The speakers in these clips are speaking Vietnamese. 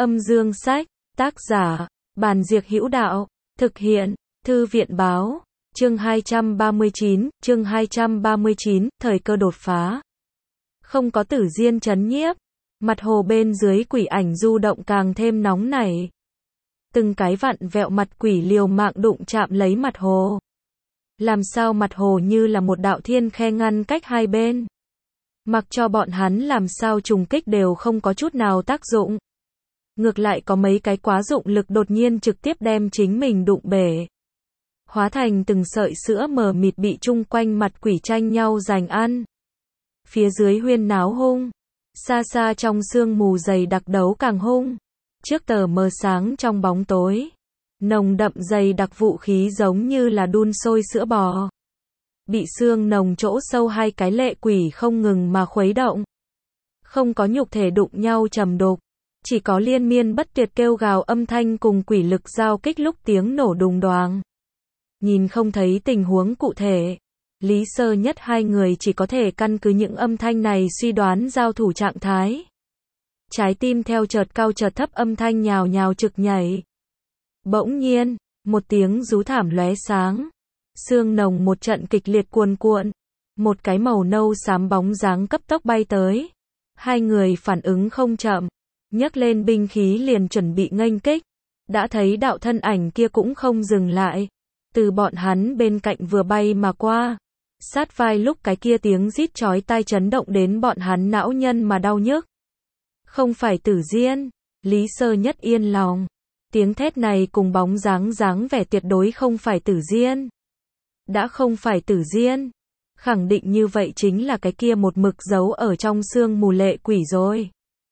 Âm dương sách, tác giả, Bàn Diệc Hữu Đạo, thực hiện, Thư viện báo, chương 239, thời cơ đột phá. Không có Tử Diên trấn nhiếp, mặt hồ bên dưới quỷ ảnh du động càng thêm nóng nảy. Từng cái vặn vẹo mặt quỷ liều mạng đụng chạm lấy mặt hồ. Làm sao mặt hồ như là một đạo thiên khe ngăn cách hai bên. Mặc cho bọn hắn làm sao trùng kích đều không có chút nào tác dụng. Ngược lại có mấy cái quá dụng lực đột nhiên trực tiếp đem chính mình đụng bể. Hóa thành từng sợi sữa mờ mịt bị chung quanh mặt quỷ tranh nhau giành ăn. Phía dưới huyên náo hung. Xa xa trong sương mù dày đặc đấu càng hung. Trước tờ mờ sáng trong bóng tối. Nồng đậm dày đặc vũ khí giống như là đun sôi sữa bò. Bị xương nồng chỗ sâu hai cái lệ quỷ không ngừng mà khuấy động. Không có nhục thể đụng nhau trầm đục. Chỉ có liên miên bất tuyệt kêu gào âm thanh cùng quỷ lực giao kích lúc tiếng nổ đùng đoàng. Nhìn không thấy tình huống cụ thể. Lý Sơ Nhất hai người chỉ có thể căn cứ những âm thanh này suy đoán giao thủ trạng thái. Trái tim theo chợt cao chợt thấp âm thanh nhào nhào trực nhảy. Bỗng nhiên, một tiếng rú thảm lóe sáng. Sương nồng một trận kịch liệt cuồn cuộn. Một cái màu nâu xám bóng dáng cấp tốc bay tới. Hai người phản ứng không chậm. Nhấc lên binh khí liền chuẩn bị nghênh kích. Đã thấy đạo thân ảnh kia cũng không dừng lại. Từ bọn hắn bên cạnh vừa bay mà qua. Sát vai lúc cái kia tiếng rít chói tai chấn động đến bọn hắn não nhân mà đau nhức. Không phải Tử Diên. Lý Sơ Nhất yên lòng. Tiếng thét này cùng bóng dáng vẻ tuyệt đối không phải Tử Diên. Đã không phải Tử Diên. Khẳng định như vậy chính là cái kia một mực giấu ở trong sương mù lệ quỷ rồi.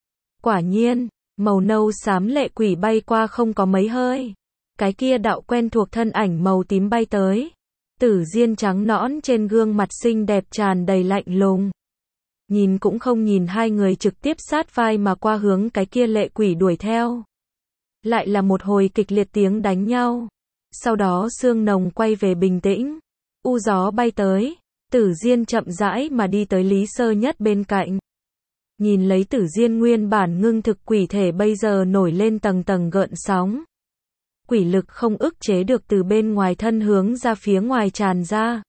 Quả nhiên, màu nâu xám lệ quỷ bay qua không có mấy hơi. Cái kia đạo quen thuộc thân ảnh màu tím bay tới. Tử Diên trắng nõn trên gương mặt xinh đẹp tràn đầy lạnh lùng. Nhìn cũng không nhìn hai người trực tiếp sát vai mà qua hướng cái kia lệ quỷ đuổi theo. Lại là một hồi kịch liệt tiếng đánh nhau. Sau đó sương nồng quay về bình tĩnh. U gió bay tới. Tử Diên chậm rãi mà đi tới Lý Sơ Nhất bên cạnh. Nhìn lấy Tử Diên nguyên bản ngưng thực quỷ thể bây giờ nổi lên tầng tầng gợn sóng. Quỷ lực không ức chế được từ bên ngoài thân hướng ra phía ngoài tràn ra.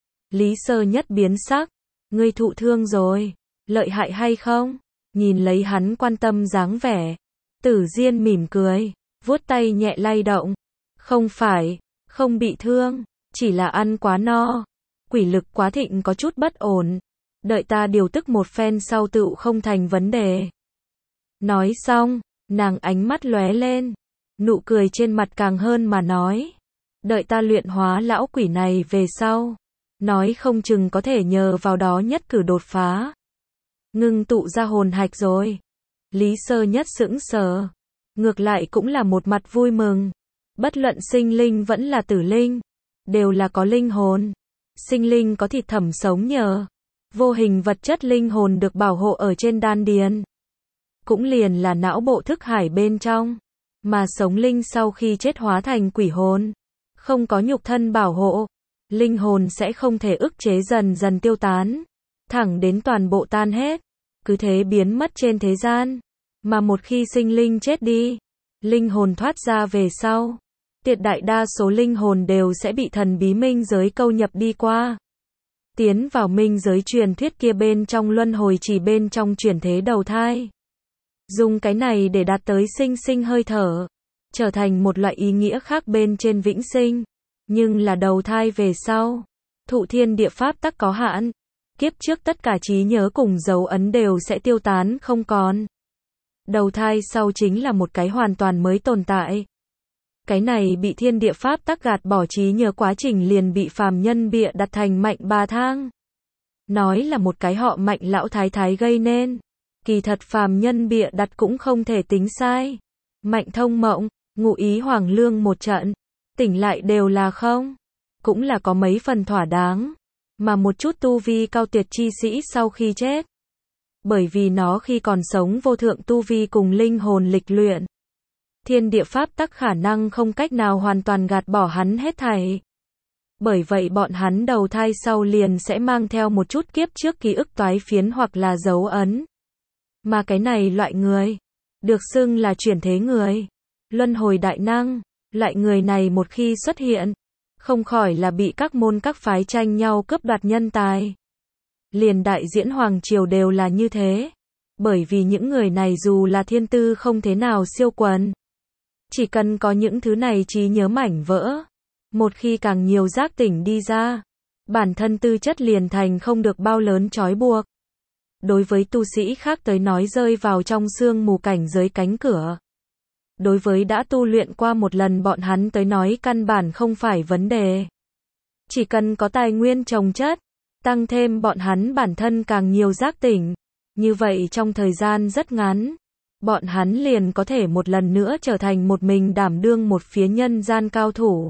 Lý Sơ Nhất biến sắc. Ngươi thụ thương rồi. Lợi hại hay không? Nhìn lấy hắn quan tâm dáng vẻ. Tử Diên mỉm cười. Vuốt tay nhẹ lay động. Không phải. Không bị thương. Chỉ là ăn quá no. Quỷ lực quá thịnh có chút bất ổn. Đợi ta điều tức một phen sau tựu không thành vấn đề. Nói xong, nàng ánh mắt lóe lên. Nụ cười trên mặt càng hơn mà nói. Đợi ta luyện hóa lão quỷ này về sau. Nói không chừng có thể nhờ vào đó nhất cử đột phá. Ngưng tụ ra hồn hạch rồi. Lý Sơ Nhất sững sờ. Ngược lại cũng là một mặt vui mừng. Bất luận sinh linh vẫn là tử linh. Đều là có linh hồn. Sinh linh có thịt thẩm sống nhờ. Vô hình vật chất linh hồn được bảo hộ ở trên đan điền. Cũng liền là não bộ thức hải bên trong. Mà sống linh sau khi chết hóa thành quỷ hồn. Không có nhục thân bảo hộ. Linh hồn sẽ không thể ức chế dần dần tiêu tán. Thẳng đến toàn bộ tan hết. Cứ thế biến mất trên thế gian. Mà một khi sinh linh chết đi. Linh hồn thoát ra về sau. Tuyệt đại đa số linh hồn đều sẽ bị thần bí minh giới câu nhập đi qua. Tiến vào minh giới truyền thuyết kia bên trong luân hồi chỉ bên trong chuyển thế đầu thai. Dùng cái này để đạt tới sinh sinh hơi thở. Trở thành một loại ý nghĩa khác bên trên vĩnh sinh. Nhưng là đầu thai về sau. Thụ thiên địa pháp tắc có hạn. Kiếp trước tất cả trí nhớ cùng dấu ấn đều sẽ tiêu tán không còn. Đầu thai sau chính là một cái hoàn toàn mới tồn tại. Cái này bị thiên địa pháp tắc gạt bỏ trí nhớ quá trình liền bị phàm nhân bịa đặt thành Mạnh Bà Thang. Nói là một cái họ Mạnh lão thái thái gây nên. Kỳ thật phàm nhân bịa đặt cũng không thể tính sai. Mạnh thông mộng, ngụ ý hoàng lương một trận. Tỉnh lại đều là không. Cũng là có mấy phần thỏa đáng. Mà một chút tu vi cao tuyệt chi sĩ sau khi chết. Bởi vì nó khi còn sống vô thượng tu vi cùng linh hồn lịch luyện. Thiên địa pháp tắc khả năng không cách nào hoàn toàn gạt bỏ hắn hết thảy. Bởi vậy bọn hắn đầu thai sau liền sẽ mang theo một chút kiếp trước ký ức toái phiến hoặc là dấu ấn. Mà cái này loại người, được xưng là chuyển thế người, luân hồi đại năng. Loại người này một khi xuất hiện, không khỏi là bị các môn các phái tranh nhau cướp đoạt nhân tài. Liền đại diễn hoàng triều đều là như thế. Bởi vì những người này dù là thiên tư không thế nào siêu quần, chỉ cần có những thứ này trí nhớ mảnh vỡ, một khi càng nhiều giác tỉnh đi ra, bản thân tư chất liền thành không được bao lớn trói buộc. Đối với tu sĩ khác tới nói rơi vào trong sương mù cảnh giới cánh cửa. Đối với đã tu luyện qua một lần bọn hắn tới nói căn bản không phải vấn đề. Chỉ cần có tài nguyên trồng chất, tăng thêm bọn hắn bản thân càng nhiều giác tỉnh. Như vậy trong thời gian rất ngắn, bọn hắn liền có thể một lần nữa trở thành một mình đảm đương một phía nhân gian cao thủ.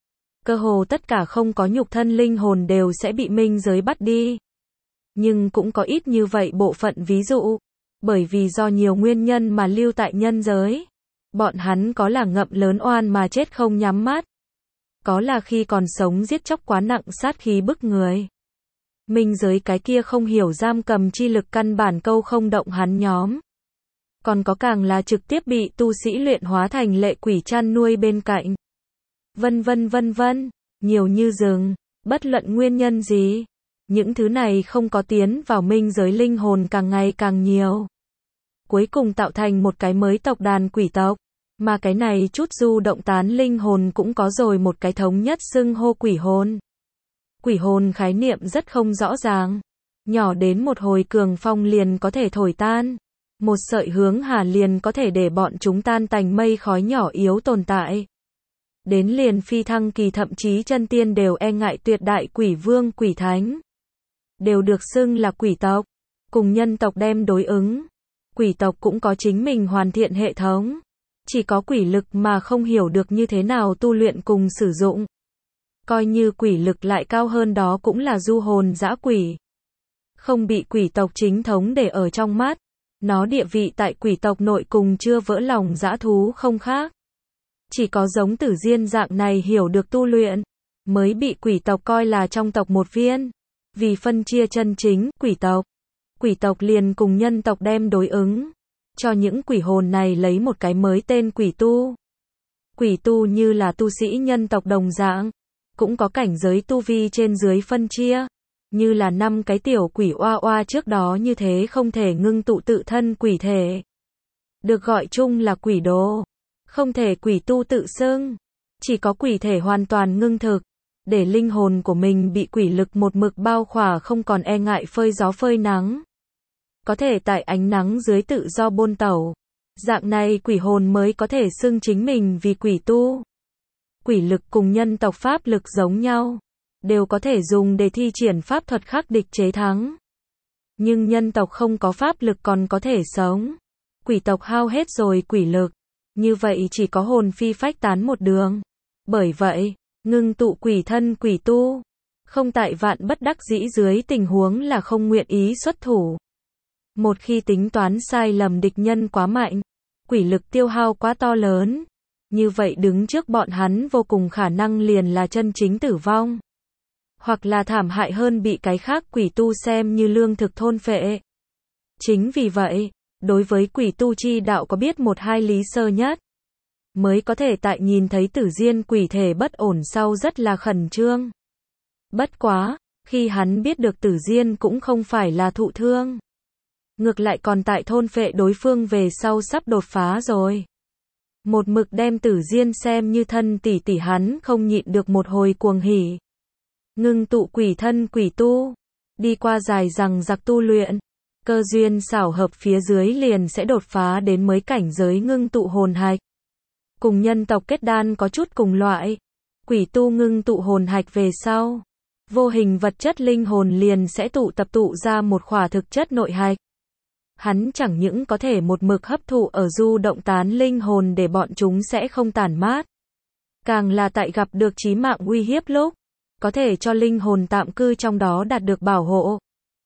Cơ hồ tất cả không có nhục thân linh hồn đều sẽ bị minh giới bắt đi. Nhưng cũng có ít như vậy bộ phận ví dụ, bởi vì do nhiều nguyên nhân mà lưu tại nhân giới. Bọn hắn có là ngậm lớn oan mà chết không nhắm mắt. Có là khi còn sống giết chóc quá nặng sát khí bức người. Minh giới cái kia không hiểu giam cầm chi lực căn bản câu không động hắn nhóm. Còn có càng là trực tiếp bị tu sĩ luyện hóa thành lệ quỷ chăn nuôi bên cạnh. Vân vân, nhiều như rừng, bất luận nguyên nhân gì. Những thứ này không có tiến vào minh giới linh hồn càng ngày càng nhiều. Cuối cùng tạo thành một cái mới tộc đàn quỷ tộc. Mà cái này chút du động tán linh hồn cũng có rồi một cái thống nhất xưng hô quỷ hồn. Quỷ hồn khái niệm rất không rõ ràng. Nhỏ đến một hồi cường phong liền có thể thổi tan. Một sợi hướng hà liền có thể để bọn chúng tan tành mây khói nhỏ yếu tồn tại. Đến liền phi thăng kỳ thậm chí chân tiên đều e ngại tuyệt đại quỷ vương quỷ thánh. Đều được xưng là quỷ tộc. Cùng nhân tộc đem đối ứng. Quỷ tộc cũng có chính mình hoàn thiện hệ thống. Chỉ có quỷ lực mà không hiểu được như thế nào tu luyện cùng sử dụng. Coi như quỷ lực lại cao hơn đó cũng là du hồn dã quỷ. Không bị quỷ tộc chính thống để ở trong mắt. Nó địa vị tại quỷ tộc nội cùng chưa vỡ lòng dã thú không khác. Chỉ có giống Tử Diên dạng này hiểu được tu luyện, mới bị quỷ tộc coi là trong tộc một viên. Vì phân chia chân chính, quỷ tộc liền cùng nhân tộc đem đối ứng. Cho những quỷ hồn này lấy một cái mới tên quỷ tu. Quỷ tu như là tu sĩ nhân tộc đồng dạng, cũng có cảnh giới tu vi trên dưới phân chia, như là 5 cái tiểu quỷ oa oa trước đó như thế không thể ngưng tụ tự thân quỷ thể. Được gọi chung là quỷ đồ, không thể quỷ tu tự xưng, chỉ có quỷ thể hoàn toàn ngưng thực, để linh hồn của mình bị quỷ lực một mực bao khỏa không còn e ngại phơi gió phơi nắng. Có thể tại ánh nắng dưới tự do bôn tẩu. Dạng này quỷ hồn mới có thể xưng chính mình vì quỷ tu. Quỷ lực cùng nhân tộc pháp lực giống nhau, đều có thể dùng để thi triển pháp thuật khắc địch chế thắng. Nhưng nhân tộc không có pháp lực còn có thể sống. Quỷ tộc hao hết rồi quỷ lực, như vậy chỉ có hồn phi phách tán một đường. Bởi vậy, ngưng tụ quỷ thân quỷ tu, không tại vạn bất đắc dĩ dưới tình huống là không nguyện ý xuất thủ. Một khi tính toán sai lầm địch nhân quá mạnh, quỷ lực tiêu hao quá to lớn, như vậy đứng trước bọn hắn vô cùng khả năng liền là chân chính tử vong. Hoặc là thảm hại hơn bị cái khác quỷ tu xem như lương thực thôn phệ. Chính vì vậy, đối với quỷ tu chi đạo có biết một hai lý sơ nhất, mới có thể tại nhìn thấy Tử Diên quỷ thể bất ổn sau rất là khẩn trương. Bất quá, khi hắn biết được Tử Diên cũng không phải là thụ thương, ngược lại còn tại thôn phệ đối phương về sau sắp đột phá rồi. Một mực đem Tử Diên xem như thân tỷ tỷ hắn không nhịn được một hồi cuồng hỉ. Ngưng tụ quỷ thân quỷ tu, đi qua dài rằng giặc tu luyện, cơ duyên xảo hợp phía dưới liền sẽ đột phá đến mới cảnh giới ngưng tụ hồn hạch. Cùng nhân tộc kết đan có chút cùng loại, quỷ tu ngưng tụ hồn hạch về sau, vô hình vật chất linh hồn liền sẽ tụ ra một khỏa thực chất nội hạch. Hắn chẳng những có thể một mực hấp thụ ở du động tán linh hồn để bọn chúng sẽ không tản mát, càng là tại gặp được chí mạng uy hiếp lúc, có thể cho linh hồn tạm cư trong đó đạt được bảo hộ.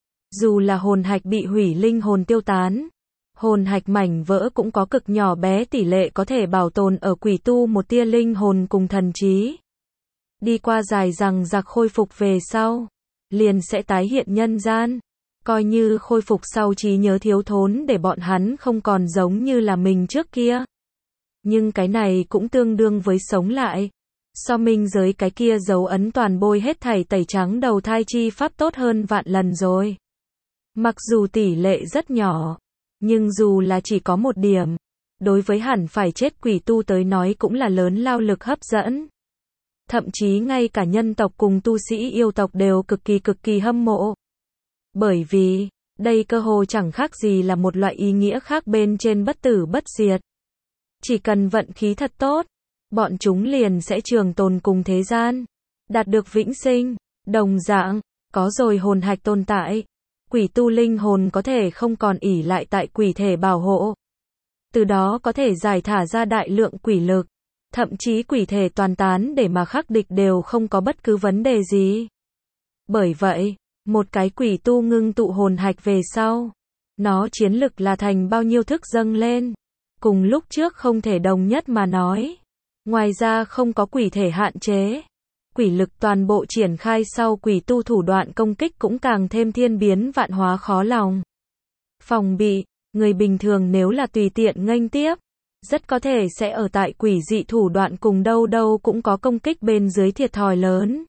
Dù là hồn hạch bị hủy linh hồn tiêu tán, hồn hạch mảnh vỡ cũng có cực nhỏ bé tỷ lệ có thể bảo tồn ở quỷ tu một tia linh hồn cùng thần trí. Đi qua dài rằng giặc khôi phục về sau, liền sẽ tái hiện nhân gian. coi như khôi phục sau trí nhớ thiếu thốn để bọn hắn không còn giống như là mình trước kia. Nhưng cái này cũng tương đương với sống lại. So minh giới cái kia dấu ấn toàn bôi hết thảy tẩy trắng đầu thai chi pháp tốt hơn vạn lần rồi. Mặc dù tỷ lệ rất nhỏ, nhưng dù là chỉ có một điểm, đối với hẳn phải chết quỷ tu tới nói cũng là lớn lao lực hấp dẫn. Thậm chí ngay cả nhân tộc cùng tu sĩ yêu tộc đều cực kỳ hâm mộ. Bởi vì, đây cơ hồ chẳng khác gì là một loại ý nghĩa khác bên trên bất tử bất diệt. Chỉ cần vận khí thật tốt, bọn chúng liền sẽ trường tồn cùng thế gian, đạt được vĩnh sinh. Đồng dạng, có rồi hồn hạch tồn tại, quỷ tu linh hồn có thể không còn ỷ lại tại quỷ thể bảo hộ. Từ đó có thể giải thả ra đại lượng quỷ lực, thậm chí quỷ thể toàn tán để mà khắc địch đều không có bất cứ vấn đề gì. Bởi vậy, một cái quỷ tu ngưng tụ hồn hạch về sau, nó chiến lực là thành bao nhiêu thức dâng lên. Cùng lúc trước không thể đồng nhất mà nói. Ngoài ra không có quỷ thể hạn chế. Quỷ lực toàn bộ triển khai sau quỷ tu thủ đoạn công kích cũng càng thêm thiên biến vạn hóa khó lòng phòng bị. Người bình thường nếu là tùy tiện nghênh tiếp, rất có thể sẽ ở tại quỷ dị thủ đoạn cùng đâu cũng có công kích bên dưới thiệt thòi lớn.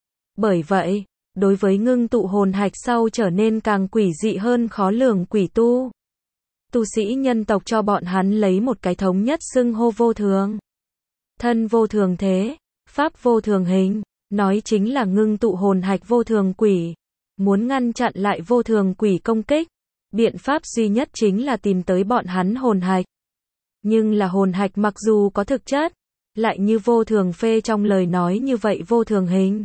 Bởi vậy, đối với ngưng tụ hồn hạch sau trở nên càng quỷ dị hơn khó lường quỷ tu, tu sĩ nhân tộc cho bọn hắn lấy một cái thống nhất xưng hô vô thường. Thân vô thường thế, pháp vô thường hình, nói chính là ngưng tụ hồn hạch vô thường quỷ. Muốn ngăn chặn lại vô thường quỷ công kích, biện pháp duy nhất chính là tìm tới bọn hắn hồn hạch. Nhưng là hồn hạch mặc dù có thực chất, lại như vô thường phê trong lời nói như vậy vô thường hình.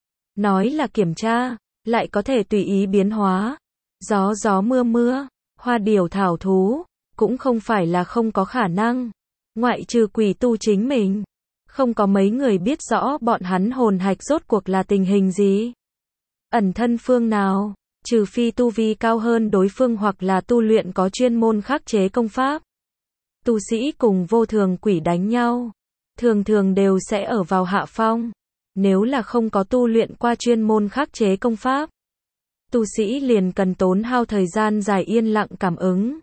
Nói là kiểm tra, lại có thể tùy ý biến hóa. Gió mưa, hoa điểu thảo thú, cũng không phải là không có khả năng. Ngoại trừ quỷ tu chính mình, không có mấy người biết rõ bọn hắn hồn hạch rốt cuộc là tình hình gì. Ẩn thân phương nào, trừ phi tu vi cao hơn đối phương hoặc là tu luyện có chuyên môn khắc chế công pháp. Tu sĩ cùng vô thường quỷ đánh nhau, thường đều sẽ ở vào hạ phong. Nếu là không có tu luyện qua chuyên môn khắc chế công pháp, tu sĩ liền cần tốn hao thời gian dài yên lặng cảm ứng.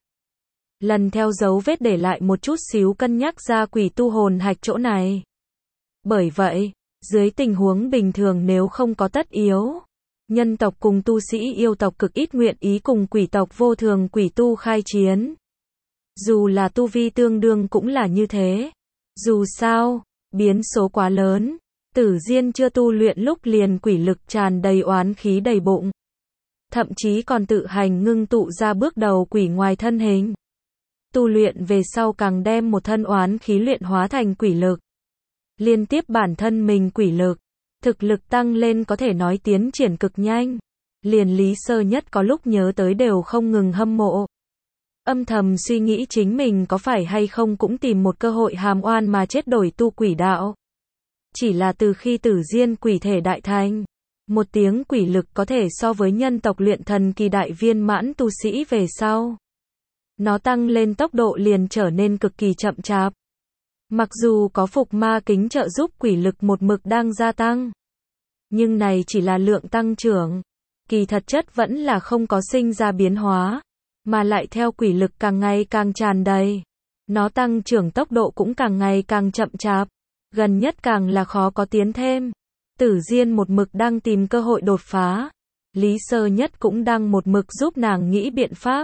Lần theo dấu vết để lại một chút xíu cân nhắc ra quỷ tu hồn hạch chỗ này. Bởi vậy, dưới tình huống bình thường nếu không có tất yếu, nhân tộc cùng tu sĩ yêu tộc cực ít nguyện ý cùng quỷ tộc vô thường quỷ tu khai chiến. Dù là tu vi tương đương cũng là như thế. Dù sao, biến số quá lớn, Tử Diên chưa tu luyện lúc liền quỷ lực tràn đầy oán khí đầy bụng. Thậm chí còn tự hành ngưng tụ ra bước đầu quỷ ngoài thân hình. Tu luyện về sau càng đem một thân oán khí luyện hóa thành quỷ lực. Liên tiếp bản thân mình quỷ lực, thực lực tăng lên có thể nói tiến triển cực nhanh. Liền Lý Sơ Nhất có lúc nhớ tới đều không ngừng hâm mộ. Âm thầm suy nghĩ chính mình có phải hay không cũng tìm một cơ hội hàm oan mà chết đổi tu quỷ đạo. Chỉ là từ khi Tử Diên quỷ thể đại thành, một tiếng quỷ lực có thể so với nhân tộc luyện thần kỳ đại viên mãn tu sĩ về sau. Nó tăng lên tốc độ liền trở nên cực kỳ chậm chạp. Mặc dù có phục ma kính trợ giúp quỷ lực một mực đang gia tăng, nhưng này chỉ là lượng tăng trưởng. Kỳ thật chất vẫn là không có sinh ra biến hóa, mà lại theo quỷ lực càng ngày càng tràn đầy. Nó tăng trưởng tốc độ cũng càng ngày càng chậm chạp. Gần nhất càng là khó có tiến thêm. Tử Diên một mực đang tìm cơ hội đột phá. Lý Sơ Nhất cũng đang một mực giúp nàng nghĩ biện pháp.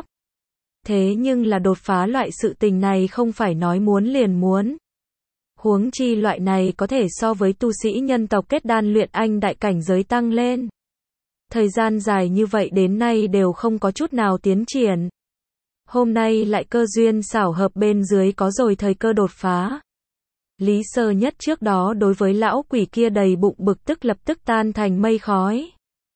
Thế nhưng là đột phá loại sự tình này không phải nói muốn liền muốn. Huống chi loại này có thể so với tu sĩ nhân tộc kết đan luyện anh đại cảnh giới tăng lên. Thời gian dài như vậy đến nay đều không có chút nào tiến triển. Hôm nay lại cơ duyên xảo hợp bên dưới có rồi thời cơ đột phá. Lý Sơ Nhất trước đó đối với lão quỷ kia đầy bụng bực tức lập tức tan thành mây khói.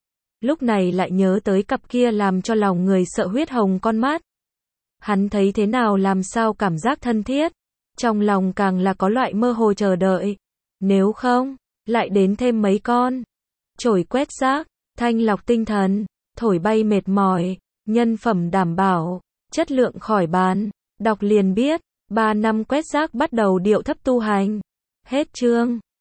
Lúc này lại nhớ tới cặp kia làm cho lòng người sợ huyết hồng con mắt. Hắn thấy thế nào làm sao cảm giác thân thiết. Trong lòng càng là có loại mơ hồ chờ đợi. Nếu không, lại đến thêm mấy con. Chổi quét rác, thanh lọc tinh thần, thổi bay mệt mỏi, nhân phẩm đảm bảo, chất lượng khỏi bàn. Đọc liền biết, 3 năm quét rác bắt đầu điệu thấp tu hành. Hết chương.